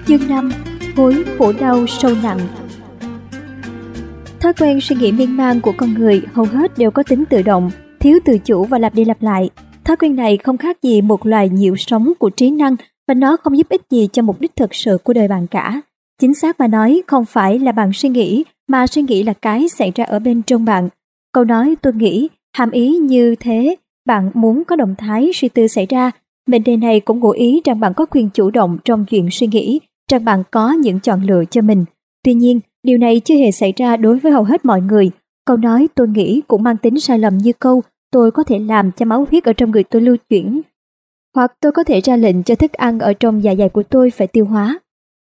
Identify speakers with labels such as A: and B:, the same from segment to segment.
A: Chương 5. Hối khổ đau sâu nặng. Thói quen suy nghĩ miên man của con người hầu hết đều có tính tự động, thiếu tự chủ và lặp đi lặp lại. Thói quen này không khác gì một loài nhiễu sống của trí năng và nó không giúp ích gì cho mục đích thực sự của đời bạn cả. Chính xác mà nói, không phải là bạn suy nghĩ, mà suy nghĩ là cái xảy ra ở bên trong bạn. Câu nói tôi nghĩ hàm ý như thế, bạn muốn có động thái suy tư xảy ra. Mệnh đề này cũng ngụ ý rằng bạn có quyền chủ động trong chuyện suy nghĩ, rằng bạn có những chọn lựa cho mình. Tuy nhiên, điều này chưa hề xảy ra đối với hầu hết mọi người. Câu nói tôi nghĩ cũng mang tính sai lầm như câu tôi có thể làm cho máu huyết ở trong người tôi lưu chuyển, hoặc tôi có thể ra lệnh cho thức ăn ở trong dạ dày của tôi phải tiêu hóa.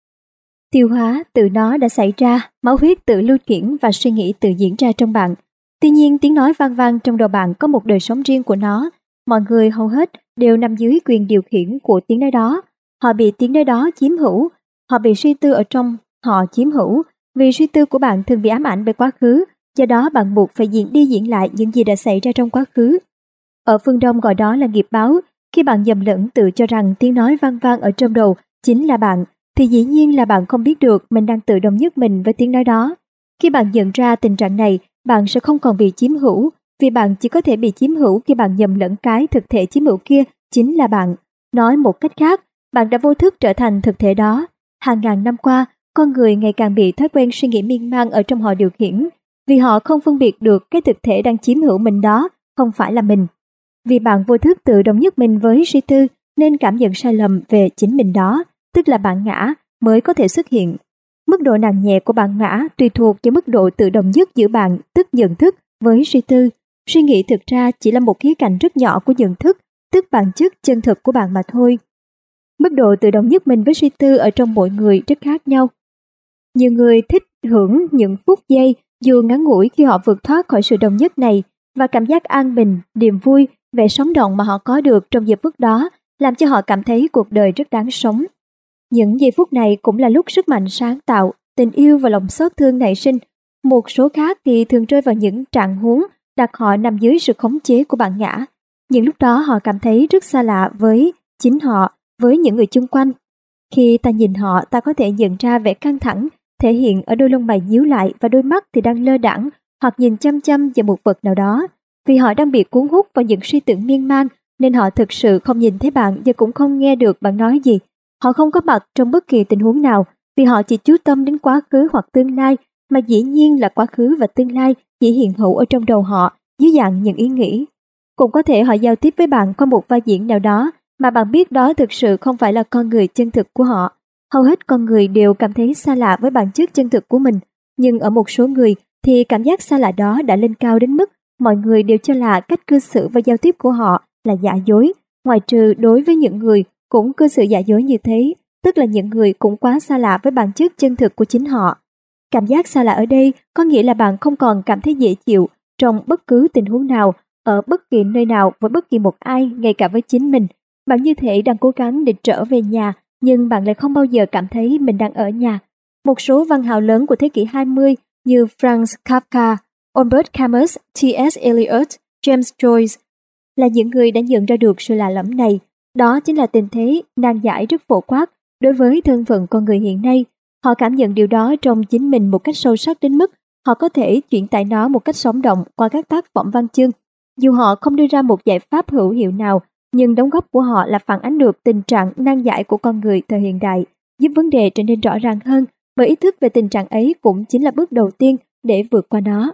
A: Tiêu hóa từ nó đã xảy ra, máu huyết tự lưu chuyển và suy nghĩ tự diễn ra trong bạn. Tuy nhiên, tiếng nói vang vang trong đầu bạn có một đời sống riêng của nó. Mọi người hầu hết đều nằm dưới quyền điều khiển của tiếng nói đó. Họ bị tiếng nói đó chiếm hữu, họ bị suy tư ở trong họ chiếm hữu. Vì suy tư của bạn thường bị ám ảnh bởi quá khứ, do đó bạn buộc phải diễn đi diễn lại những gì đã xảy ra trong quá khứ. Ở phương Đông gọi đó là nghiệp báo. Khi bạn nhầm lẫn tự cho rằng tiếng nói vang vang ở trong đầu chính là bạn, thì dĩ nhiên là bạn không biết được mình đang tự đồng nhất mình với tiếng nói đó. Khi bạn nhận ra tình trạng này, bạn sẽ không còn bị chiếm hữu, vì bạn chỉ có thể bị chiếm hữu khi bạn nhầm lẫn cái thực thể chiếm hữu kia chính là bạn. Nói một cách khác, bạn đã vô thức trở thành thực thể đó. Hàng ngàn năm qua, con người ngày càng bị thói quen suy nghĩ miên man ở trong họ điều khiển, vì họ không phân biệt được cái thực thể đang chiếm hữu mình đó không phải là mình. Vì bạn vô thức tự đồng nhất mình với suy tư, nên cảm nhận sai lầm về chính mình đó, tức là bản ngã, mới có thể xuất hiện. Mức độ nặng nhẹ của bản ngã tùy thuộc vào mức độ tự đồng nhất giữa bạn, tức nhận thức, với suy tư. Suy nghĩ thực ra chỉ là một khía cạnh rất nhỏ của nhận thức, tức bản chất chân thực của bạn mà thôi. Mức độ tự đồng nhất mình với suy tư ở trong mỗi người rất khác nhau. Nhiều người thích hưởng những phút giây dù ngắn ngủi khi họ vượt thoát khỏi sự đồng nhất này, và cảm giác an bình, niềm vui, vẻ sống động mà họ có được trong giây phút đó làm cho họ cảm thấy cuộc đời rất đáng sống. Những giây phút này cũng là lúc sức mạnh sáng tạo, tình yêu và lòng xót thương nảy sinh. Một số khác thì thường rơi vào những trạng huống đặt họ nằm dưới sự khống chế của bản ngã. Những lúc đó họ cảm thấy rất xa lạ với chính họ, với những người chung quanh. Khi ta nhìn họ, ta có thể nhận ra vẻ căng thẳng thể hiện ở đôi lông mày nhíu lại và đôi mắt thì đang lơ đãng hoặc nhìn chăm chăm vào một vật nào đó. Vì họ đang bị cuốn hút vào những suy tưởng miên man, nên họ thực sự không nhìn thấy bạn và cũng không nghe được bạn nói gì. Họ không có mặt trong bất kỳ tình huống nào, vì họ chỉ chú tâm đến quá khứ hoặc tương lai, mà dĩ nhiên là quá khứ và tương lai chỉ hiện hữu ở trong đầu họ dưới dạng những ý nghĩ. Cũng có thể họ giao tiếp với bạn qua một vai diễn nào đó mà bạn biết đó thực sự không phải là con người chân thực của họ. Hầu hết con người đều cảm thấy xa lạ với bản chất chân thực của mình, nhưng ở một số người thì cảm giác xa lạ đó đã lên cao đến mức mọi người đều cho là cách cư xử và giao tiếp của họ là giả dối, ngoại trừ đối với những người cũng cư xử giả dối như thế, tức là những người cũng quá xa lạ với bản chất chân thực của chính họ. Cảm giác xa lạ ở đây có nghĩa là bạn không còn cảm thấy dễ chịu trong bất cứ tình huống nào, ở bất kỳ nơi nào với bất kỳ một ai, ngay cả với chính mình. Bạn như thể đang cố gắng để trở về nhà, nhưng bạn lại không bao giờ cảm thấy mình đang ở nhà. Một số văn hào lớn của thế kỷ 20 như Franz Kafka, Albert Camus, T.S. Eliot, James Joyce là những người đã nhận ra được sự lạ lẫm này. Đó chính là tình thế nan giải rất phổ quát đối với thân phận con người hiện nay. Họ cảm nhận điều đó trong chính mình một cách sâu sắc đến mức họ có thể chuyển tải nó một cách sống động qua các tác phẩm văn chương. Dù họ không đưa ra một giải pháp hữu hiệu nào, nhưng đóng góp của họ là phản ánh được tình trạng nan giải của con người thời hiện đại, giúp vấn đề trở nên rõ ràng hơn, bởi ý thức về tình trạng ấy cũng chính là bước đầu tiên để vượt qua nó.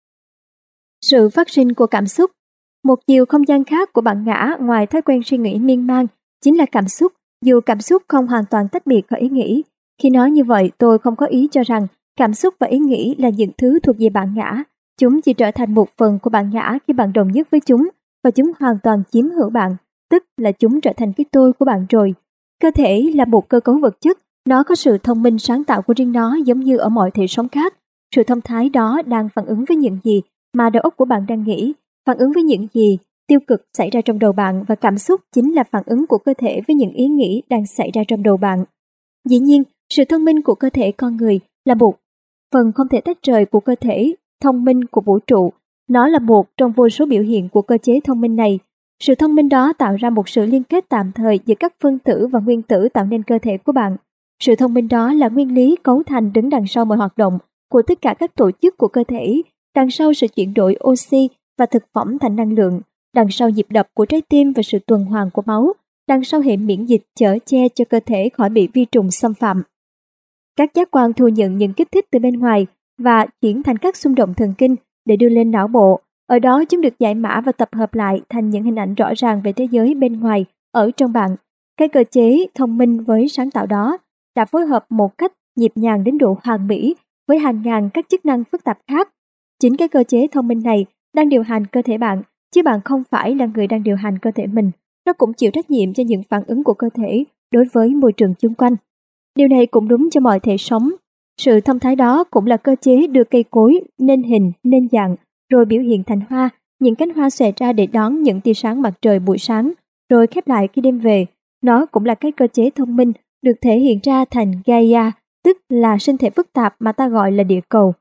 A: Sự phát sinh của cảm xúc. Một chiều không gian khác của bản ngã ngoài thói quen suy nghĩ miên man chính là cảm xúc, dù cảm xúc không hoàn toàn tách biệt khỏi ý nghĩ. Khi nói như vậy, tôi không có ý cho rằng cảm xúc và ý nghĩ là những thứ thuộc về bản ngã. Chúng chỉ trở thành một phần của bản ngã khi bạn đồng nhất với chúng, và chúng hoàn toàn chiếm hữu bạn, tức là chúng trở thành cái tôi của bạn rồi. Cơ thể là một cơ cấu vật chất, nó có sự thông minh sáng tạo của riêng nó giống như ở mọi thể sống khác. Sự thông thái đó đang phản ứng với những gì mà đầu óc của bạn đang nghĩ, phản ứng với những gì tiêu cực xảy ra trong đầu bạn, và cảm xúc chính là phản ứng của cơ thể với những ý nghĩ đang xảy ra trong đầu bạn. Dĩ nhiên, sự thông minh của cơ thể con người là một phần không thể tách rời của cơ thể thông minh của vũ trụ. Nó là một trong vô số biểu hiện của cơ chế thông minh này. Sự thông minh đó tạo ra một sự liên kết tạm thời giữa các phân tử và nguyên tử tạo nên cơ thể của bạn. Sự thông minh đó là nguyên lý cấu thành đứng đằng sau mọi hoạt động của tất cả các tổ chức của cơ thể, đằng sau sự chuyển đổi oxy và thực phẩm thành năng lượng, đằng sau nhịp đập của trái tim và sự tuần hoàn của máu, đằng sau hệ miễn dịch chở che cho cơ thể khỏi bị vi trùng xâm phạm. Các giác quan thu nhận những kích thích từ bên ngoài và chuyển thành các xung động thần kinh để đưa lên não bộ. Ở đó chúng được giải mã và tập hợp lại thành những hình ảnh rõ ràng về thế giới bên ngoài ở trong bạn. Cái cơ chế thông minh với sáng tạo đó đã phối hợp một cách nhịp nhàng đến độ hoàn mỹ với hàng ngàn các chức năng phức tạp khác. Chính cái cơ chế thông minh này đang điều hành cơ thể bạn, chứ bạn không phải là người đang điều hành cơ thể mình. Nó cũng chịu trách nhiệm cho những phản ứng của cơ thể đối với môi trường xung quanh. Điều này cũng đúng cho mọi thể sống. Sự thông thái đó cũng là cơ chế đưa cây cối nên hình, nên dạng, rồi biểu hiện thành hoa, những cánh hoa xòe ra để đón những tia sáng mặt trời buổi sáng, rồi khép lại khi đêm về. Nó cũng là cái cơ chế thông minh được thể hiện ra thành Gaia, tức là sinh thể phức tạp mà ta gọi là địa cầu.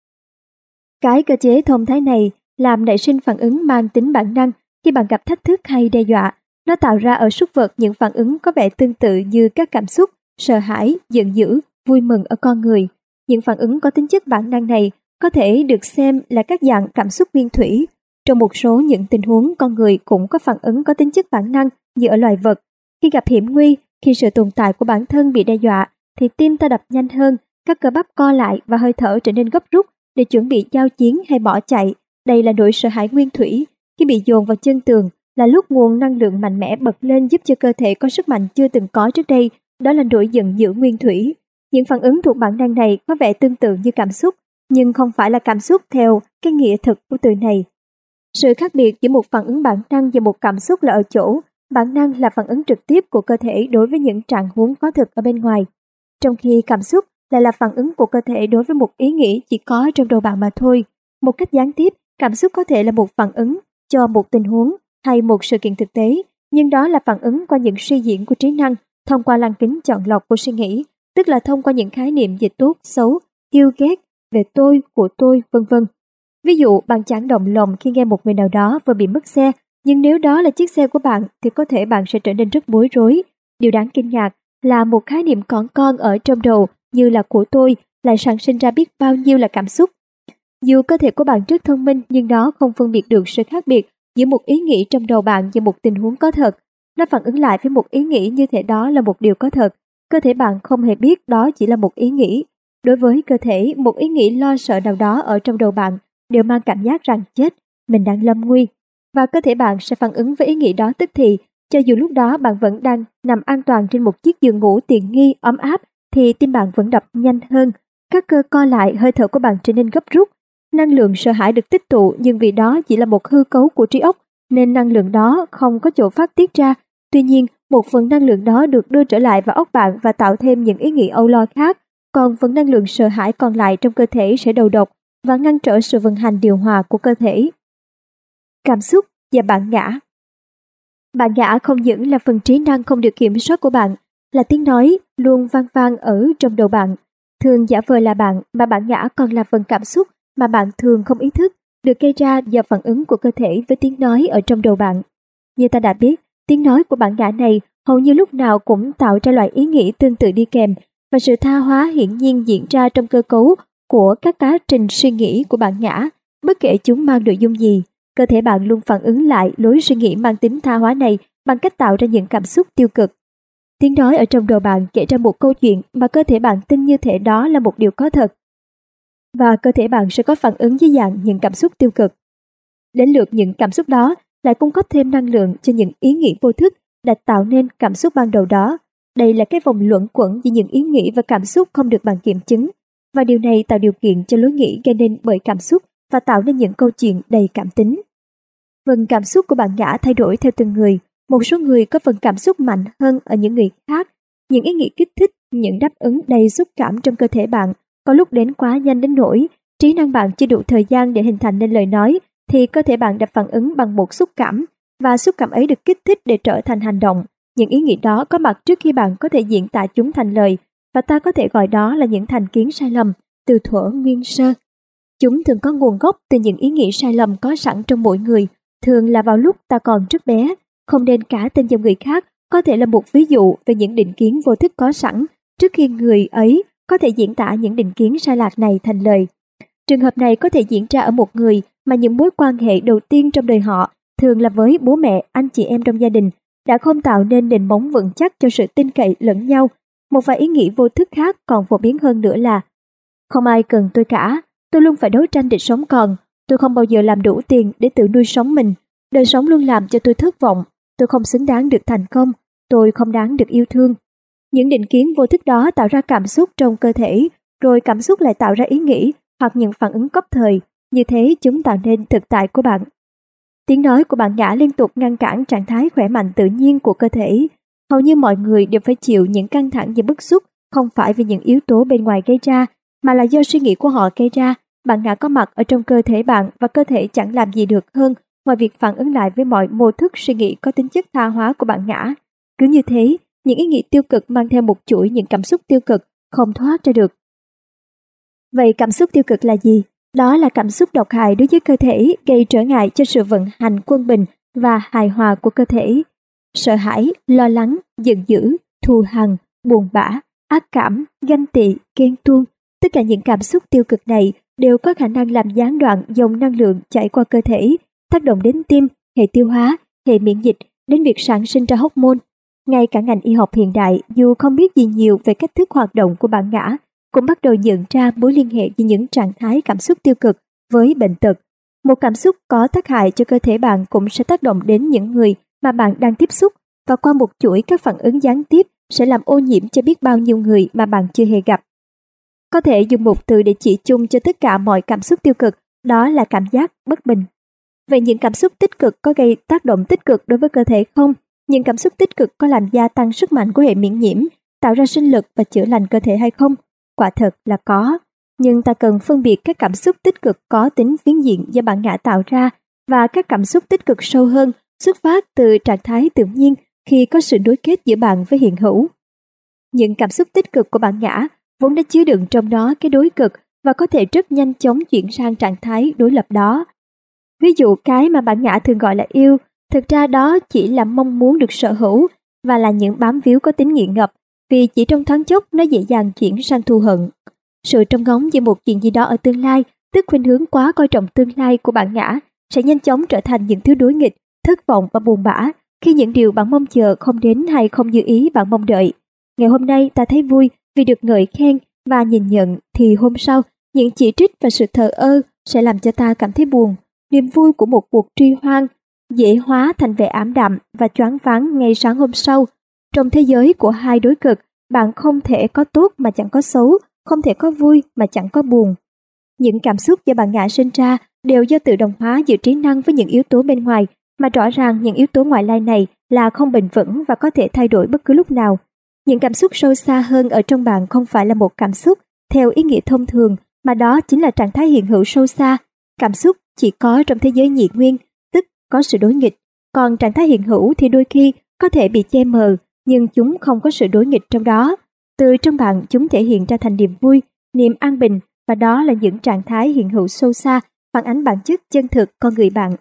A: Cái cơ chế thông thái này làm nảy sinh phản ứng mang tính bản năng khi bạn gặp thách thức hay đe dọa. Nó tạo ra ở súc vật những phản ứng có vẻ tương tự như các cảm xúc, sợ hãi, giận dữ, vui mừng ở con người. Những phản ứng có tính chất bản năng này có thể được xem là các dạng cảm xúc nguyên thủy. Trong một số những tình huống, con người cũng có phản ứng có tính chất bản năng như ở loài vật. Khi gặp hiểm nguy, khi sự tồn tại của bản thân bị đe dọa, thì tim ta đập nhanh hơn, các cơ bắp co lại và hơi thở trở nên gấp rút để chuẩn bị giao chiến hay bỏ chạy. Đây là nỗi sợ hãi nguyên thủy. Khi bị dồn vào chân tường là lúc nguồn năng lượng mạnh mẽ bật lên giúp cho cơ thể có sức mạnh chưa từng có trước đây. Đó là nỗi giận dữ nguyên thủy. Những phản ứng thuộc bản năng này có vẻ tương tự như cảm xúc, nhưng không phải là cảm xúc theo cái nghĩa thực của từ này. Sự khác biệt giữa một phản ứng bản năng và một cảm xúc là ở chỗ, bản năng là phản ứng trực tiếp của cơ thể đối với những trạng huống có thực ở bên ngoài, trong khi cảm xúc lại là phản ứng của cơ thể đối với một ý nghĩ chỉ có trong đầu bạn mà thôi. Một cách gián tiếp, cảm xúc có thể là một phản ứng cho một tình huống hay một sự kiện thực tế, nhưng đó là phản ứng qua những suy diễn của trí năng thông qua lăng kính chọn lọc của suy nghĩ, tức là thông qua những khái niệm về tốt, xấu, yêu ghét, về tôi, của tôi, vân vân. Ví dụ, bạn chẳng động lòng khi nghe một người nào đó vừa bị mất xe, nhưng nếu đó là chiếc xe của bạn thì có thể bạn sẽ trở nên rất bối rối. Điều đáng kinh ngạc là một khái niệm còn con ở trong đầu như là của tôi lại sản sinh ra biết bao nhiêu là cảm xúc. Dù cơ thể của bạn rất thông minh nhưng nó không phân biệt được sự khác biệt giữa một ý nghĩ trong đầu bạn và một tình huống có thật. Nó phản ứng lại với một ý nghĩ như thể đó là một điều có thật. Cơ thể bạn không hề biết đó chỉ là một ý nghĩ. Đối với cơ thể, một ý nghĩ lo sợ nào đó ở trong đầu bạn đều mang cảm giác rằng chết, mình đang lâm nguy. Và cơ thể bạn sẽ phản ứng với ý nghĩ đó tức thì, cho dù lúc đó bạn vẫn đang nằm an toàn trên một chiếc giường ngủ tiện nghi, ấm áp, thì tim bạn vẫn đập nhanh hơn, các cơ co lại, hơi thở của bạn trở nên gấp rút. Năng lượng sợ hãi được tích tụ, nhưng vì đó chỉ là một hư cấu của trí óc, nên năng lượng đó không có chỗ phát tiết ra. Tuy nhiên, một phần năng lượng đó được đưa trở lại vào óc bạn và tạo thêm những ý nghĩ âu lo khác, còn phần năng lượng sợ hãi còn lại trong cơ thể sẽ đầu độc và ngăn trở sự vận hành điều hòa của cơ thể. Cảm xúc và bản ngã. Bản ngã không những là phần trí năng không được kiểm soát của bạn, là tiếng nói luôn vang vang ở trong đầu bạn, thường giả vờ là bạn, mà bản ngã còn là phần cảm xúc mà bạn thường không ý thức, được gây ra do phản ứng của cơ thể với tiếng nói ở trong đầu bạn. Như ta đã biết, tiếng nói của bản ngã này hầu như lúc nào cũng tạo ra loại ý nghĩ tương tự đi kèm, và sự tha hóa hiển nhiên diễn ra trong cơ cấu của các quá trình suy nghĩ của bản ngã, bất kể chúng mang nội dung gì. Cơ thể bạn luôn phản ứng lại lối suy nghĩ mang tính tha hóa này bằng cách tạo ra những cảm xúc tiêu cực. Tiếng nói ở trong đầu bạn kể ra một câu chuyện mà cơ thể bạn tin như thể đó là một điều có thật. Và cơ thể bạn sẽ có phản ứng dưới dạng những cảm xúc tiêu cực. Đến lượt những cảm xúc đó lại cung cấp thêm năng lượng cho những ý nghĩ vô thức đã tạo nên cảm xúc ban đầu đó. Đây là cái vòng luẩn quẩn giữa những ý nghĩ và cảm xúc không được bạn kiểm chứng. Và điều này tạo điều kiện cho lối nghĩ gây nên bởi cảm xúc và tạo nên những câu chuyện đầy cảm tính. Phần cảm xúc của bản ngã thay đổi theo từng người. Một số người có phần cảm xúc mạnh hơn ở những người khác. Những ý nghĩ kích thích, những đáp ứng đầy xúc cảm trong cơ thể bạn có lúc đến quá nhanh đến nỗi trí năng bạn chưa đủ thời gian để hình thành nên lời nói, thì cơ thể bạn đã phản ứng bằng một xúc cảm, và xúc cảm ấy được kích thích để trở thành hành động. Những ý nghĩ đó có mặt trước khi bạn có thể diễn tả chúng thành lời, và ta có thể gọi đó là những thành kiến sai lầm từ thuở nguyên sơ. Chúng thường có nguồn gốc từ những ý nghĩ sai lầm có sẵn trong mỗi người, thường là vào lúc ta còn rất bé. Không nên cả tin vào người khác có thể là một ví dụ về những định kiến vô thức có sẵn trước khi người ấy có thể diễn tả những định kiến sai lạc này thành lời. Trường hợp này có thể diễn ra ở một người mà những mối quan hệ đầu tiên trong đời họ, thường là với bố mẹ, anh chị em trong gia đình, đã không tạo nên nền móng vững chắc cho sự tin cậy lẫn nhau. Một vài ý nghĩ vô thức khác còn phổ biến hơn nữa là: không ai cần tôi cả, tôi luôn phải đấu tranh để sống còn, tôi không bao giờ làm đủ tiền để tự nuôi sống mình, đời sống luôn làm cho tôi thất vọng, tôi không xứng đáng được thành công, tôi không đáng được yêu thương. Những định kiến vô thức đó tạo ra cảm xúc trong cơ thể, rồi cảm xúc lại tạo ra ý nghĩ hoặc những phản ứng cấp thời, như thế chúng tạo nên thực tại của bạn. Tiếng nói của bạn Nhã liên tục ngăn cản trạng thái khỏe mạnh tự nhiên của cơ thể. Hầu như mọi người đều phải chịu những căng thẳng và bức xúc, không phải vì những yếu tố bên ngoài gây ra, mà là do suy nghĩ của họ gây ra. Bạn Nhã có mặt ở trong cơ thể bạn và cơ thể chẳng làm gì được hơn ngoài việc phản ứng lại với mọi mô thức suy nghĩ có tính chất tha hóa của bạn Nhã. Cứ như thế, những ý nghĩ tiêu cực mang theo một chuỗi những cảm xúc tiêu cực không thoát ra được. Vậy cảm xúc tiêu cực là gì? Đó là cảm xúc độc hại đối với cơ thể, gây trở ngại cho sự vận hành quân bình và hài hòa của cơ thể. Sợ hãi, lo lắng, giận dữ, thù hằn, buồn bã, ác cảm, ganh tị, ghen tuông, tất cả những cảm xúc tiêu cực này đều có khả năng làm gián đoạn dòng năng lượng chảy qua cơ thể, tác động đến tim, hệ tiêu hóa, hệ miễn dịch, đến việc sản sinh ra hormone. Ngay cả ngành y học hiện đại, dù không biết gì nhiều về cách thức hoạt động của bản ngã, cũng bắt đầu nhận ra mối liên hệ giữa những trạng thái cảm xúc tiêu cực với bệnh tật. Một cảm xúc có tác hại cho cơ thể bạn cũng sẽ tác động đến những người mà bạn đang tiếp xúc, và qua một chuỗi các phản ứng gián tiếp sẽ làm ô nhiễm cho biết bao nhiêu người mà bạn chưa hề gặp. Có thể dùng một từ để chỉ chung cho tất cả mọi cảm xúc tiêu cực, đó là cảm giác bất bình. Vậy những cảm xúc tích cực có gây tác động tích cực đối với cơ thể không? Những cảm xúc tích cực có làm gia tăng sức mạnh của hệ miễn nhiễm, tạo ra sinh lực và chữa lành cơ thể hay không? Quả thật là có, nhưng ta cần phân biệt các cảm xúc tích cực có tính phiến diện do bản ngã tạo ra và các cảm xúc tích cực sâu hơn, xuất phát từ trạng thái tự nhiên khi có sự nối kết giữa bạn với hiện hữu. Những cảm xúc tích cực của bản ngã vốn đã chứa đựng trong đó cái đối cực và có thể rất nhanh chóng chuyển sang trạng thái đối lập đó. Ví dụ cái mà bản ngã thường gọi là yêu, thực ra đó chỉ là mong muốn được sở hữu và là những bám víu có tính nghiện ngập, vì chỉ trong thoáng chốc nó dễ dàng chuyển sang thù hận. Sự trông ngóng về một chuyện gì đó ở tương lai, tức khuynh hướng quá coi trọng tương lai của bản ngã, sẽ nhanh chóng trở thành những thứ đối nghịch, thất vọng và buồn bã khi những điều bạn mong chờ không đến hay không như ý bạn mong đợi. Ngày hôm nay ta thấy vui vì được ngợi khen và nhìn nhận, thì hôm sau những chỉ trích và sự thờ ơ sẽ làm cho ta cảm thấy buồn. Niềm vui của một cuộc truy hoan dễ hóa thành vẻ ảm đạm và choáng váng ngay sáng hôm sau. Trong thế giới của hai đối cực, bạn không thể có tốt mà chẳng có xấu, không thể có vui mà chẳng có buồn. Những cảm xúc do bản ngã sinh ra đều do tự động hóa giữa trí năng với những yếu tố bên ngoài, mà rõ ràng những yếu tố ngoại lai này là không bền vững và có thể thay đổi bất cứ lúc nào. Những cảm xúc sâu xa hơn ở trong bạn không phải là một cảm xúc theo ý nghĩa thông thường, mà đó chính là trạng thái hiện hữu sâu xa. Cảm xúc chỉ có trong thế giới nhị nguyên, tức có sự đối nghịch, còn trạng thái hiện hữu thì đôi khi có thể bị che mờ, nhưng chúng không có sự đối nghịch trong đó. Từ trong bạn chúng thể hiện ra thành niềm vui, niềm an bình, và đó là những trạng thái hiện hữu sâu xa, phản ánh bản chất chân thực con người bạn.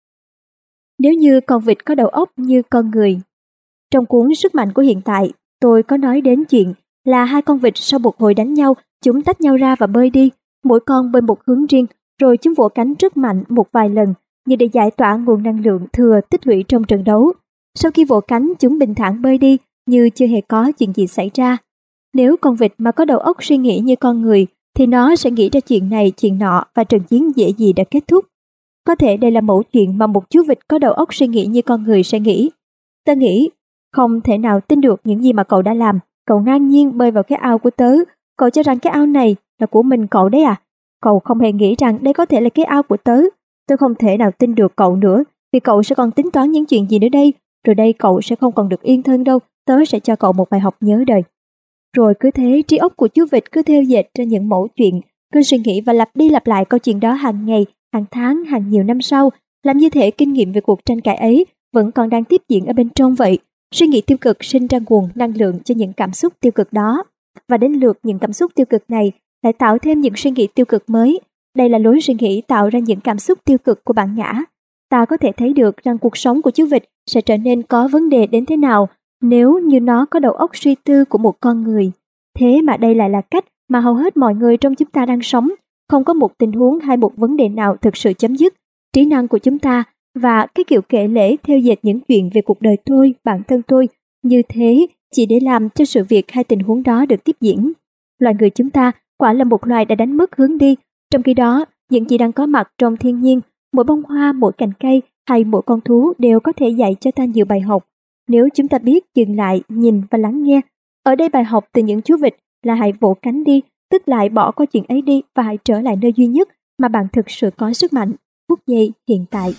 A: Nếu như con vịt có đầu óc như con người. Trong cuốn Sức mạnh của hiện tại, tôi có nói đến chuyện là hai con vịt sau một hồi đánh nhau, chúng tách nhau ra và bơi đi, mỗi con bơi một hướng riêng, rồi chúng vỗ cánh rất mạnh một vài lần, như để giải tỏa nguồn năng lượng thừa tích lũy trong trận đấu. Sau khi vỗ cánh, chúng bình thản bơi đi, như chưa hề có chuyện gì xảy ra. Nếu con vịt mà có đầu óc suy nghĩ như con người, thì nó sẽ nghĩ ra chuyện này, chuyện nọ, và trận chiến dễ gì đã kết thúc. Có thể đây là mẫu chuyện mà một chú vịt có đầu óc suy nghĩ như con người sẽ nghĩ. Ta nghĩ, không thể nào tin được những gì mà cậu đã làm. Cậu ngang nhiên bơi vào cái ao của tớ. Cậu cho rằng cái ao này là của mình cậu đấy à? Cậu không hề nghĩ rằng đây có thể là cái ao của tớ. Tôi không thể nào tin được cậu nữa, vì cậu sẽ còn tính toán những chuyện gì nữa đây. Rồi đây cậu sẽ không còn được yên thân đâu. Tớ sẽ cho cậu một bài học nhớ đời. Rồi cứ thế, trí óc của chú vịt cứ theo dệt ra những mẫu chuyện, cứ suy nghĩ và lặp đi lặp lại câu chuyện đó hàng ngày, hàng tháng, hàng nhiều năm sau. Làm như thể kinh nghiệm về cuộc tranh cãi ấy vẫn còn đang tiếp diễn ở bên trong vậy. Suy nghĩ tiêu cực sinh ra nguồn năng lượng cho những cảm xúc tiêu cực đó. Và đến lượt những cảm xúc tiêu cực này lại tạo thêm những suy nghĩ tiêu cực mới. Đây là lối suy nghĩ tạo ra những cảm xúc tiêu cực của bản ngã. Ta có thể thấy được rằng cuộc sống của chú vịt sẽ trở nên có vấn đề đến thế nào nếu như nó có đầu óc suy tư của một con người. Thế mà đây lại là cách mà hầu hết mọi người trong chúng ta đang sống. Không có một tình huống hay một vấn đề nào thực sự chấm dứt. Trí năng của chúng ta và cái kiểu kể lể theo dệt những chuyện về cuộc đời tôi, bản thân tôi, như thế chỉ để làm cho sự việc hay tình huống đó được tiếp diễn. Loài người chúng ta quả là một loài đã đánh mất hướng đi. Trong khi đó, những gì đang có mặt trong thiên nhiên, mỗi bông hoa, mỗi cành cây hay mỗi con thú đều có thể dạy cho ta nhiều bài học. Nếu chúng ta biết dừng lại, nhìn và lắng nghe. Ở đây bài học từ những chú vịt là hãy vỗ cánh đi, tức lại bỏ qua chuyện ấy đi và hãy trở lại nơi duy nhất mà bạn thực sự có sức mạnh, phút giây hiện tại.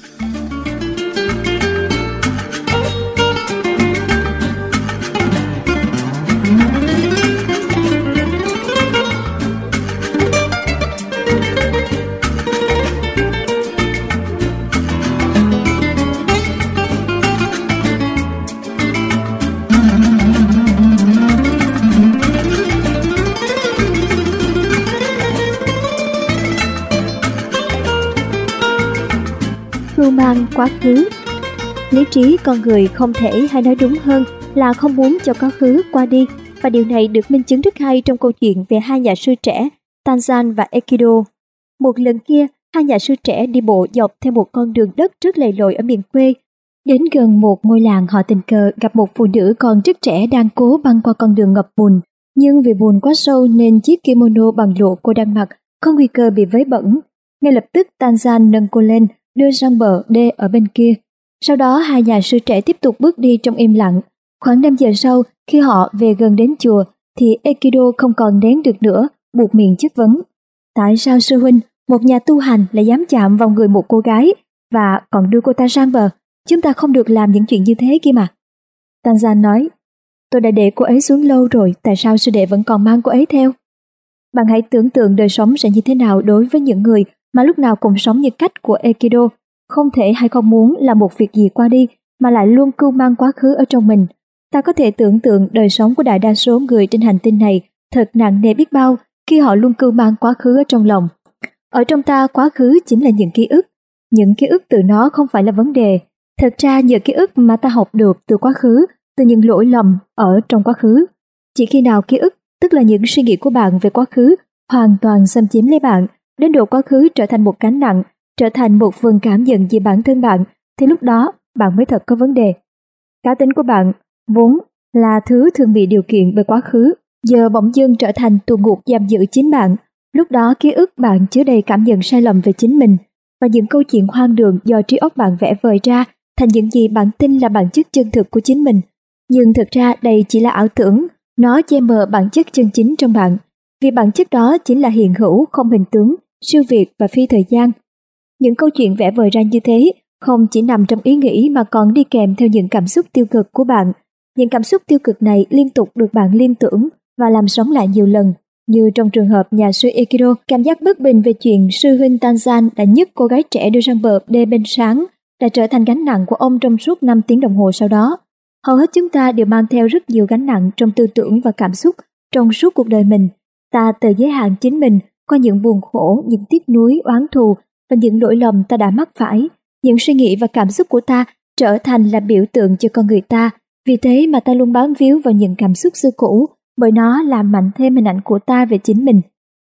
A: Cưu mang quá khứ. Lý trí con người không thể, hay nói đúng hơn là không muốn cho quá khứ qua đi, và điều này được minh chứng rất hay trong câu chuyện về hai nhà sư trẻ Tanzan và Ekido. Một lần kia, hai nhà sư trẻ đi bộ dọc theo một con đường đất rất lầy lội ở miền quê. Đến gần một ngôi làng, họ tình cờ gặp một phụ nữ còn rất trẻ đang cố băng qua con đường ngập bùn. Nhưng vì bùn quá sâu nên chiếc kimono bằng lụa cô đang mặc có nguy cơ bị vấy bẩn. Ngay lập tức Tanzan nâng cô lên, đưa sang bờ đê ở bên kia. Sau đó hai nhà sư trẻ tiếp tục bước đi trong im lặng. Khoảng 5 giờ sau, khi họ về gần đến chùa, thì Ekido không còn nén được nữa, buột miệng chất vấn. Tại sao sư huynh, một nhà tu hành lại dám chạm vào người một cô gái và còn đưa cô ta sang bờ? Chúng ta không được làm những chuyện như thế kia mà. Tanzan nói, tôi đã để cô ấy xuống lâu rồi, tại sao sư đệ vẫn còn mang cô ấy theo? Bạn hãy tưởng tượng đời sống sẽ như thế nào đối với những người mà lúc nào cũng sống như cách của Ekido, không thể hay không muốn làm một việc gì qua đi mà lại luôn cưu mang quá khứ ở trong mình. Ta có thể tưởng tượng đời sống của đại đa số người trên hành tinh này thật nặng nề biết bao khi họ luôn cưu mang quá khứ ở trong lòng. Ở trong ta, quá khứ chính là những ký ức. Những ký ức từ nó không phải là vấn đề. Thật ra nhờ ký ức mà ta học được từ quá khứ, từ những lỗi lầm ở trong quá khứ. Chỉ khi nào ký ức, tức là những suy nghĩ của bạn về quá khứ, hoàn toàn xâm chiếm lấy bạn, đến độ quá khứ trở thành một gánh nặng, trở thành một phần cảm nhận về bản thân bạn, thì lúc đó bạn mới thật có vấn đề. Cá tính của bạn vốn là thứ thường bị điều kiện bởi quá khứ, giờ bỗng dưng trở thành tù ngục giam giữ chính bạn. Lúc đó ký ức bạn chứa đầy cảm nhận sai lầm về chính mình, và những câu chuyện hoang đường do trí óc bạn vẽ vời ra thành những gì bạn tin là bản chất chân thực của chính mình. Nhưng thực ra đây chỉ là ảo tưởng, nó che mờ bản chất chân chính trong bạn, vì bản chất đó chính là hiện hữu, không hình tướng, siêu việt và phi thời gian. Những câu chuyện vẽ vời ra như thế không chỉ nằm trong ý nghĩ mà còn đi kèm theo những cảm xúc tiêu cực của bạn. Những cảm xúc tiêu cực này liên tục được bạn liên tưởng và làm sống lại nhiều lần. Như trong trường hợp nhà sư Ekido, cảm giác bất bình về chuyện sư huynh Tanzan đã nhấc cô gái trẻ đưa sang bờ đê bên sáng đã trở thành gánh nặng của ông trong suốt 5 tiếng đồng hồ sau đó. Hầu hết chúng ta đều mang theo rất nhiều gánh nặng trong tư tưởng và cảm xúc trong suốt cuộc đời mình. Ta tự giới hạn chính mình qua những buồn khổ, những tiếc nuối, oán thù và những lỗi lầm ta đã mắc phải. Những suy nghĩ và cảm xúc của ta trở thành là biểu tượng cho con người ta. Vì thế mà ta luôn bám víu vào những cảm xúc xưa cũ, bởi nó làm mạnh thêm hình ảnh của ta về chính mình.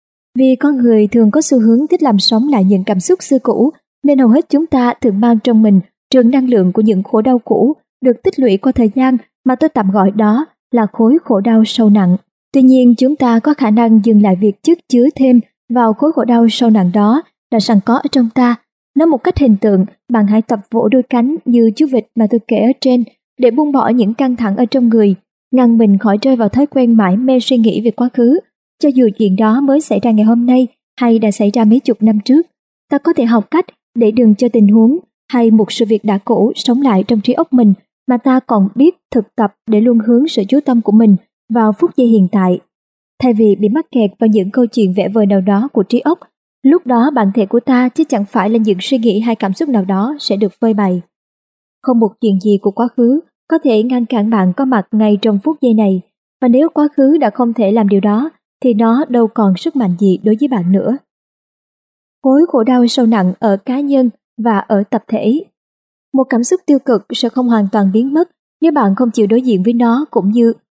A: Vì con người thường có xu hướng thích làm sống lại những cảm xúc xưa cũ, nên hầu hết chúng ta thường mang trong mình trường năng lượng của những khổ đau cũ được tích lũy qua thời gian, mà tôi tạm gọi đó là khối khổ đau sâu nặng. Tuy nhiên, chúng ta có khả năng dừng lại việc chất chứa thêm vào khối khổ đau sâu nặng đó đã sẵn có ở trong ta. Nói một cách hình tượng, bạn hãy tập vỗ đôi cánh như chú vịt mà tôi kể ở trên để buông bỏ những căng thẳng ở trong người, ngăn mình khỏi rơi vào thói quen mải mê suy nghĩ về quá khứ. Cho dù chuyện đó mới xảy ra ngày hôm nay hay đã xảy ra mấy chục năm trước, ta có thể học cách để đừng cho tình huống hay một sự việc đã cũ sống lại trong trí óc mình, mà ta còn biết thực tập để luôn hướng sự chú tâm của mình vào phút giây hiện tại. Thay vì bị mắc kẹt vào những câu chuyện vẽ vời nào đó của trí óc, lúc đó bản thể của ta chứ chẳng phải là những suy nghĩ hay cảm xúc nào đó sẽ được phơi bày. Không một chuyện gì của quá khứ có thể ngăn cản bạn có mặt ngay trong phút giây này, và nếu quá khứ đã không thể làm điều đó, thì nó đâu còn sức mạnh gì đối với bạn nữa. Khối khổ đau sâu nặng ở cá nhân và ở tập thể. Một cảm xúc tiêu cực sẽ không hoàn toàn biến mất nếu bạn không chịu đối diện với nó, cũng như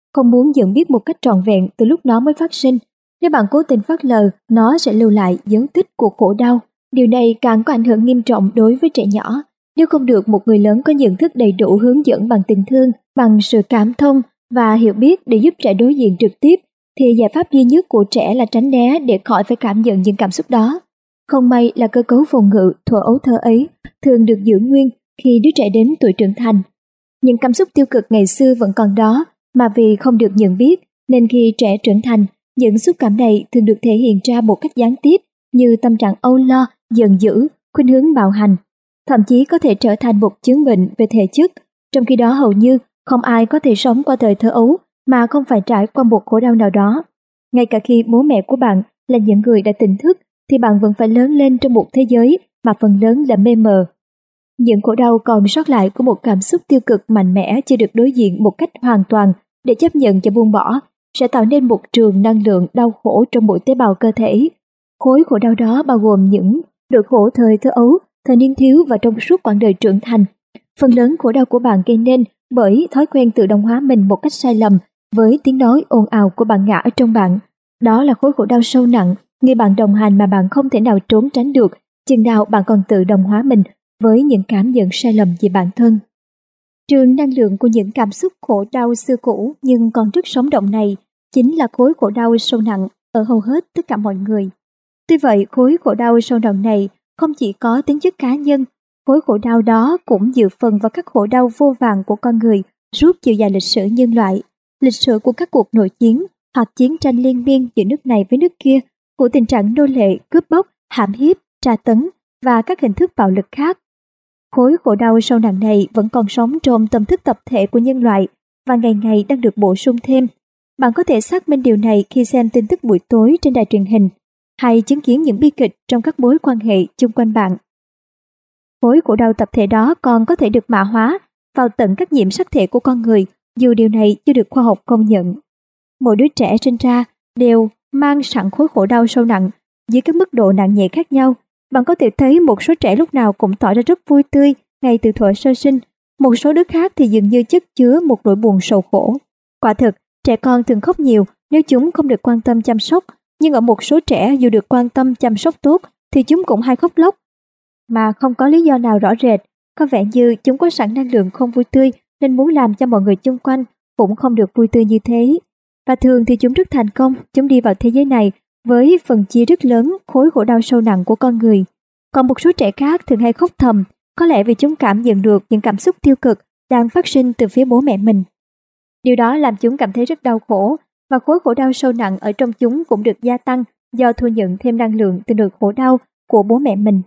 A: không muốn nhận biết một cách trọn vẹn từ lúc nó mới phát sinh. Nếu bạn cố tình phớt lờ, nó sẽ lưu lại dấu tích của khổ đau. Điều này càng có ảnh hưởng nghiêm trọng đối với trẻ nhỏ. Nếu không được một người lớn có nhận thức đầy đủ hướng dẫn bằng tình thương, bằng sự cảm thông và hiểu biết để giúp trẻ đối diện trực tiếp, thì giải pháp duy nhất của trẻ là tránh né để khỏi phải cảm nhận những cảm xúc đó. Không may là cơ cấu phòng ngự thuở ấu thơ ấy thường được giữ nguyên khi đứa trẻ đến tuổi trưởng thành. Những cảm xúc tiêu cực ngày xưa vẫn còn đó, mà vì không được nhận biết nên khi trẻ trưởng thành, những xúc cảm này thường được thể hiện ra một cách gián tiếp như tâm trạng âu lo, giận dữ, khuynh hướng bạo hành, thậm chí có thể trở thành một chứng bệnh về thể chất. Trong khi đó hầu như không ai có thể sống qua thời thơ ấu mà không phải trải qua một khổ đau nào đó. Ngay cả khi bố mẹ của bạn là những người đã tỉnh thức, thì bạn vẫn phải lớn lên trong một thế giới mà phần lớn là mê mờ. Những khổ đau còn sót lại của một cảm xúc tiêu cực mạnh mẽ chưa được đối diện một cách hoàn toàn để chấp nhận và buông bỏ, sẽ tạo nên một trường năng lượng đau khổ trong mỗi tế bào cơ thể. Khối khổ đau đó bao gồm những nỗi khổ thời thơ ấu, thời niên thiếu và trong suốt quãng đời trưởng thành. Phần lớn khổ đau của bạn gây nên bởi thói quen tự động hóa mình một cách sai lầm với tiếng nói ồn ào của bạn ngã ở trong bạn. Đó là khối khổ đau sâu nặng, người bạn đồng hành mà bạn không thể nào trốn tránh được, chừng nào bạn còn tự đồng hóa mình với những cảm nhận sai lầm về bản thân. Trường năng lượng của những cảm xúc khổ đau xưa cũ nhưng còn rất sống động này chính là khối khổ đau sâu nặng ở hầu hết tất cả mọi người. Tuy vậy, khối khổ đau sâu nặng này không chỉ có tính chất cá nhân, khối khổ đau đó cũng dựa phần vào các khổ đau vô vàn của con người suốt chiều dài lịch sử nhân loại, lịch sử của các cuộc nội chiến hoặc chiến tranh liên miên giữa nước này với nước kia, của tình trạng nô lệ, cướp bóc, hãm hiếp, tra tấn và các hình thức bạo lực khác. Khối khổ đau sâu nặng này vẫn còn sống trong tâm thức tập thể của nhân loại và ngày ngày đang được bổ sung thêm. Bạn có thể xác minh điều này khi xem tin tức buổi tối trên đài truyền hình hay chứng kiến những bi kịch trong các mối quan hệ chung quanh bạn. Khối khổ đau tập thể đó còn có thể được mã hóa vào tận các nhiễm sắc thể của con người, dù điều này chưa được khoa học công nhận. Mỗi đứa trẻ sinh ra đều mang sẵn khối khổ đau sâu nặng dưới các mức độ nặng nhẹ khác nhau. Bạn có thể thấy một số trẻ lúc nào cũng tỏ ra rất vui tươi ngay từ thuở sơ sinh, một số đứa khác thì dường như chất chứa một nỗi buồn sầu khổ. Quả thực, trẻ con thường khóc nhiều nếu chúng không được quan tâm chăm sóc, nhưng ở một số trẻ dù được quan tâm chăm sóc tốt thì chúng cũng hay khóc lóc mà không có lý do nào rõ rệt. Có vẻ như chúng có sẵn năng lượng không vui tươi nên muốn làm cho mọi người xung quanh cũng không được vui tươi như thế. Và thường thì chúng rất thành công, chúng đi vào thế giới này với phần chia rất lớn khối khổ đau sâu nặng của con người. Còn một số trẻ khác thường hay khóc thầm, có lẽ vì chúng cảm nhận được những cảm xúc tiêu cực đang phát sinh từ phía bố mẹ mình. Điều đó làm chúng cảm thấy rất đau khổ, và khối khổ đau sâu nặng ở trong chúng cũng được gia tăng do thu nhận thêm năng lượng từ nỗi khổ đau của bố mẹ mình.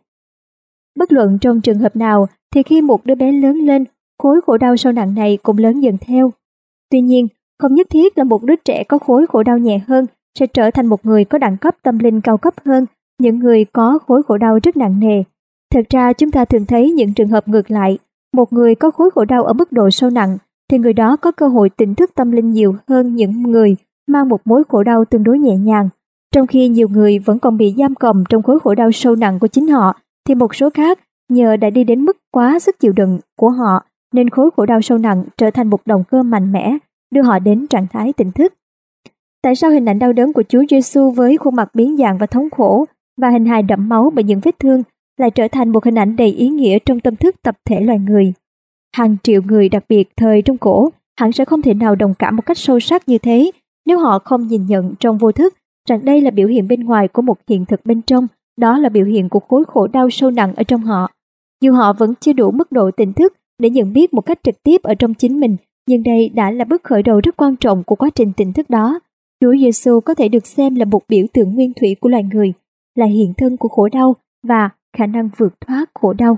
A: Bất luận trong trường hợp nào thì khi một đứa bé lớn lên, khối khổ đau sâu nặng này cũng lớn dần theo. Tuy nhiên, không nhất thiết là một đứa trẻ có khối khổ đau nhẹ hơn sẽ trở thành một người có đẳng cấp tâm linh cao cấp hơn những người có khối khổ đau rất nặng nề. Thực ra chúng ta thường thấy những trường hợp ngược lại. Một người có khối khổ đau ở mức độ sâu nặng thì người đó có cơ hội tỉnh thức tâm linh nhiều hơn những người mang một mối khổ đau tương đối nhẹ nhàng. Trong khi nhiều người vẫn còn bị giam cầm trong khối khổ đau sâu nặng của chính họ, thì một số khác nhờ đã đi đến mức quá sức chịu đựng của họ nên khối khổ đau sâu nặng trở thành một động cơ mạnh mẽ đưa họ đến trạng thái tỉnh thức. Tại sao hình ảnh đau đớn của Chúa Giêsu với khuôn mặt biến dạng và thống khổ và hình hài đẫm máu bởi những vết thương lại trở thành một hình ảnh đầy ý nghĩa trong tâm thức tập thể loài người? Hàng triệu người, đặc biệt thời Trung Cổ, hẳn sẽ không thể nào đồng cảm một cách sâu sắc như thế nếu họ không nhìn nhận trong vô thức rằng đây là biểu hiện bên ngoài của một hiện thực bên trong, đó là biểu hiện của khối khổ đau sâu nặng ở trong họ. Dù họ vẫn chưa đủ mức độ tỉnh thức để nhận biết một cách trực tiếp ở trong chính mình, nhưng đây đã là bước khởi đầu rất quan trọng của quá trình tỉnh thức đó. Chúa Giêsu có thể được xem là một biểu tượng nguyên thủy của loài người, là hiện thân của khổ đau và khả năng vượt thoát khổ đau.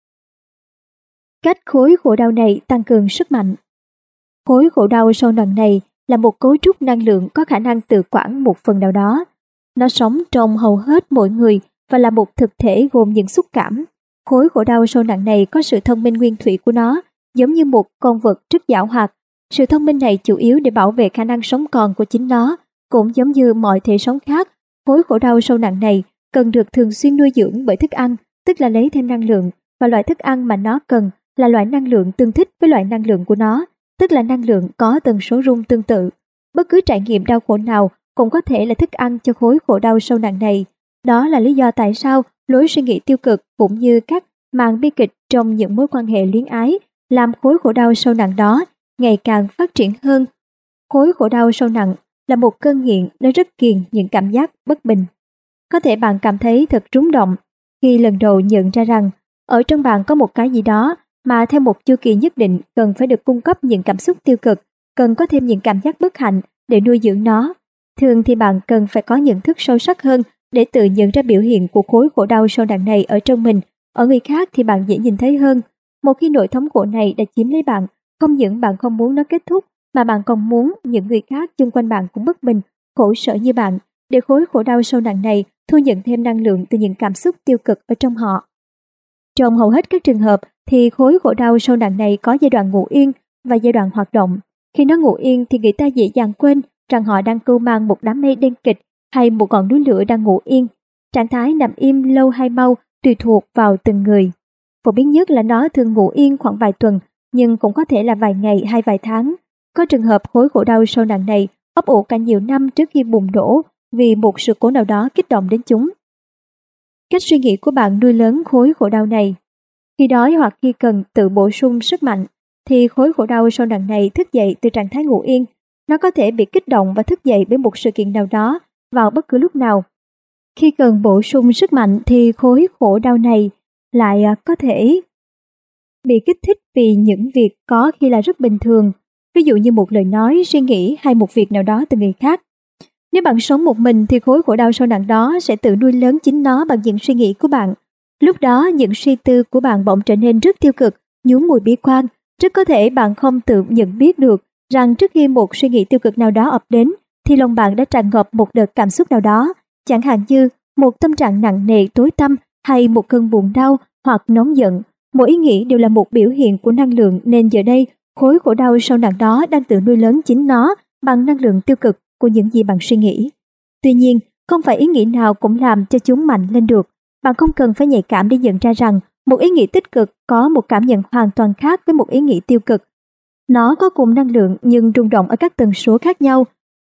A: Cách khối khổ đau này tăng cường sức mạnh. Khối khổ đau sâu nặng này là một cấu trúc năng lượng có khả năng tự quản một phần nào đó. Nó sống trong hầu hết mỗi người và là một thực thể gồm những xúc cảm. Khối khổ đau sâu nặng này có sự thông minh nguyên thủy của nó, giống như một con vật rất giảo hoạt. Sự thông minh này chủ yếu để bảo vệ khả năng sống còn của chính nó. Cũng giống như mọi thể sống khác, khối khổ đau sâu nặng này cần được thường xuyên nuôi dưỡng bởi thức ăn, tức là lấy thêm năng lượng, và loại thức ăn mà nó cần là loại năng lượng tương thích với loại năng lượng của nó. tức là năng lượng có tần số rung tương tự. Bất cứ trải nghiệm đau khổ nào cũng có thể là thức ăn cho khối khổ đau sâu nặng này. Đó là lý do tại sao lối suy nghĩ tiêu cực cũng như các màn bi kịch trong những mối quan hệ luyến ái làm khối khổ đau sâu nặng đó ngày càng phát triển hơn. Khối khổ đau sâu nặng là một cơn nghiện, nó rất ghiền những cảm giác bất bình. Có thể bạn cảm thấy thật rung động khi lần đầu nhận ra rằng ở trong bạn có một cái gì đó mà theo một chu kỳ nhất định cần phải được cung cấp những cảm xúc tiêu cực, cần có thêm những cảm giác bất hạnh để nuôi dưỡng nó. Thường thì bạn cần phải có nhận thức sâu sắc hơn để tự nhận ra biểu hiện của khối khổ đau sâu nặng này ở trong mình. Ở người khác thì bạn dễ nhìn thấy hơn. Một khi nỗi thống khổ này đã chiếm lấy bạn, không những bạn không muốn nó kết thúc, mà bạn còn muốn những người khác xung quanh bạn cũng bất bình, khổ sở như bạn, để khối khổ đau sâu nặng này thu nhận thêm năng lượng từ những cảm xúc tiêu cực ở trong họ. Trong hầu hết các trường hợp thì khối khổ đau sâu nặng này có giai đoạn ngủ yên và giai đoạn hoạt động. Khi nó ngủ yên thì người ta dễ dàng quên rằng họ đang cưu mang một đám mây đen kịch hay một ngọn núi lửa đang ngủ yên. Trạng thái nằm im lâu hay mau tùy thuộc vào từng người. Phổ biến nhất là nó thường ngủ yên khoảng vài tuần, nhưng cũng có thể là vài ngày hay vài tháng. Có trường hợp khối khổ đau sâu nặng này ấp ủ cả nhiều năm trước khi bùng nổ vì một sự cố nào đó kích động đến chúng. Cách suy nghĩ của bạn nuôi lớn khối khổ đau này. Khi đói hoặc khi cần tự bổ sung sức mạnh, thì khối khổ đau sâu nặng này thức dậy từ trạng thái ngủ yên. Nó có thể bị kích động và thức dậy bởi một sự kiện nào đó vào bất cứ lúc nào. Khi cần bổ sung sức mạnh thì khối khổ đau này lại có thể bị kích thích vì những việc có khi là rất bình thường, ví dụ như một lời nói, suy nghĩ hay một việc nào đó từ người khác. Nếu bạn sống một mình thì khối khổ đau sâu nặng đó sẽ tự nuôi lớn chính nó bằng những suy nghĩ của bạn. Lúc đó những suy tư của bạn bỗng trở nên rất tiêu cực, nhuốm mùi bi quan. Rất có thể bạn không tự nhận biết được rằng trước khi một suy nghĩ tiêu cực nào đó ập đến thì lòng bạn đã tràn ngập một đợt cảm xúc nào đó, chẳng hạn như một tâm trạng nặng nề tối tăm hay một cơn buồn đau hoặc nóng giận. Mỗi ý nghĩ đều là một biểu hiện của năng lượng, nên giờ đây khối khổ đau sâu nặng đó đang tự nuôi lớn chính nó bằng năng lượng tiêu cực của những gì bạn suy nghĩ. Tuy nhiên, không phải ý nghĩ nào cũng làm cho chúng mạnh lên được. Bạn không cần phải nhạy cảm để nhận ra rằng một ý nghĩ tích cực có một cảm nhận hoàn toàn khác với một ý nghĩ tiêu cực. Nó có cùng năng lượng nhưng rung động ở các tần số khác nhau.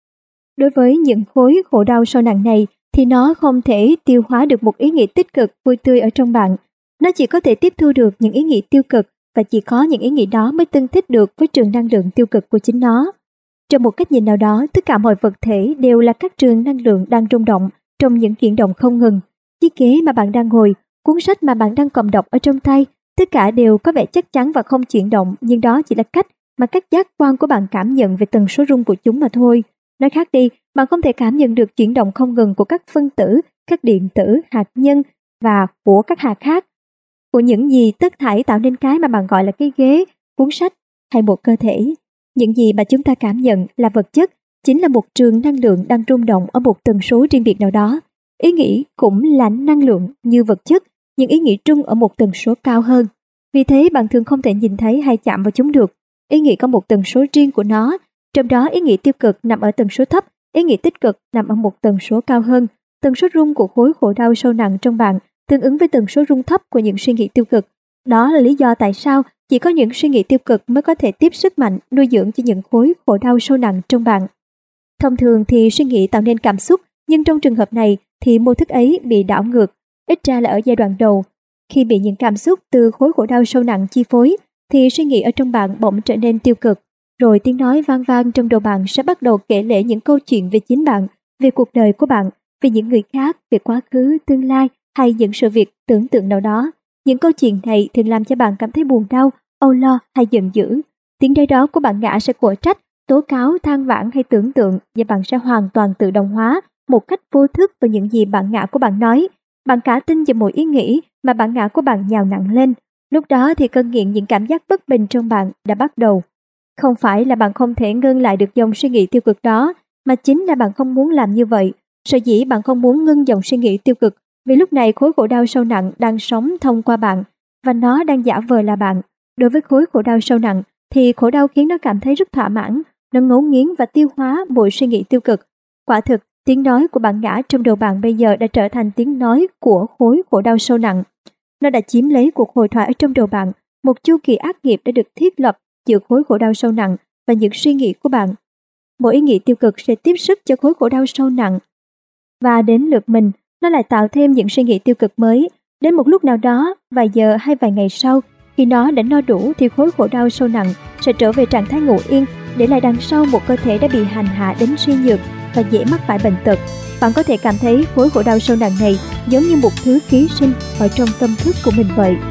A: Đối với những khối khổ đau sâu nặng này thì nó không thể tiêu hóa được một ý nghĩ tích cực vui tươi ở trong bạn. Nó chỉ có thể tiếp thu được những ý nghĩ tiêu cực, và chỉ có những ý nghĩ đó mới tương thích được với trường năng lượng tiêu cực của chính nó. Trong một cách nhìn nào đó, tất cả mọi vật thể đều là các trường năng lượng đang rung động trong những chuyển động không ngừng. Chiếc ghế mà bạn đang ngồi, cuốn sách mà bạn đang cầm đọc ở trong tay, tất cả đều có vẻ chắc chắn và không chuyển động, nhưng đó chỉ là cách mà các giác quan của bạn cảm nhận về tần số rung của chúng mà thôi. Nói khác đi, bạn không thể cảm nhận được chuyển động không ngừng của các phân tử, các điện tử, hạt nhân và của các hạt khác, của những gì tất thảy tạo nên cái mà bạn gọi là cái ghế, cuốn sách hay một cơ thể. Những gì mà chúng ta cảm nhận là vật chất, chính là một trường năng lượng đang rung động ở một tần số riêng biệt nào đó. Ý nghĩ cũng là năng lượng như vật chất, nhưng ý nghĩ trung ở một tần số cao hơn. Vì thế bạn thường không thể nhìn thấy hay chạm vào chúng được. Ý nghĩ có một tần số riêng của nó, trong đó ý nghĩ tiêu cực nằm ở tần số thấp, ý nghĩ tích cực nằm ở một tần số cao hơn. Tần số rung của khối khổ đau sâu nặng trong bạn tương ứng với tần số rung thấp của những suy nghĩ tiêu cực. Đó là lý do tại sao chỉ có những suy nghĩ tiêu cực mới có thể tiếp sức mạnh nuôi dưỡng cho những khối khổ đau sâu nặng trong bạn. Thông thường thì suy nghĩ tạo nên cảm xúc, nhưng trong trường hợp này thì mô thức ấy bị đảo ngược, ít ra là ở giai đoạn đầu. Khi bị những cảm xúc từ khối khổ đau sâu nặng chi phối, thì suy nghĩ ở trong bạn bỗng trở nên tiêu cực, rồi tiếng nói vang vang trong đầu bạn sẽ bắt đầu kể lể những câu chuyện về chính bạn, về cuộc đời của bạn, về những người khác, về quá khứ, tương lai hay những sự việc tưởng tượng nào đó. Những câu chuyện này thường làm cho bạn cảm thấy buồn đau, âu lo hay giận dữ. Tiếng nói đó của bạn ngã sẽ quở trách, tố cáo, than vãn hay tưởng tượng, và bạn sẽ hoàn toàn tự động hóa một cách vô thức vào những gì bạn ngã của bạn nói. Bạn cả tin vào mỗi ý nghĩ mà bạn ngã của bạn nhào nặng lên. Lúc đó thì cơn nghiện những cảm giác bất bình trong bạn đã bắt đầu. Không phải là bạn không thể ngưng lại được dòng suy nghĩ tiêu cực đó, mà chính là bạn không muốn làm như vậy. Sở dĩ bạn không muốn ngưng dòng suy nghĩ tiêu cực vì lúc này khối khổ đau sâu nặng đang sống thông qua bạn và nó đang giả vờ là bạn. Đối với khối khổ đau sâu nặng thì khổ đau khiến nó cảm thấy rất thỏa mãn, nó ngấu nghiến và tiêu hóa mọi suy nghĩ tiêu cực. Quả thực, tiếng nói của bạn ngã trong đầu bạn bây giờ đã trở thành tiếng nói của khối khổ đau sâu nặng. Nó đã chiếm lấy cuộc hội thoại ở trong đầu bạn. Một chu kỳ ác nghiệp đã được thiết lập giữa khối khổ đau sâu nặng và những suy nghĩ của bạn. Mỗi ý nghĩ tiêu cực sẽ tiếp sức cho khối khổ đau sâu nặng, và đến lượt mình, nó lại tạo thêm những suy nghĩ tiêu cực mới. Đến một lúc nào đó, vài giờ hay vài ngày sau, khi nó đã no đủ thì khối khổ đau sâu nặng sẽ trở về trạng thái ngủ yên, để lại đằng sau một cơ thể đã bị hành hạ đến suy nhược và dễ mắc phải bệnh tật. Bạn có thể cảm thấy khối khổ đau sâu nặng này giống như một thứ ký sinh ở trong tâm thức của mình vậy.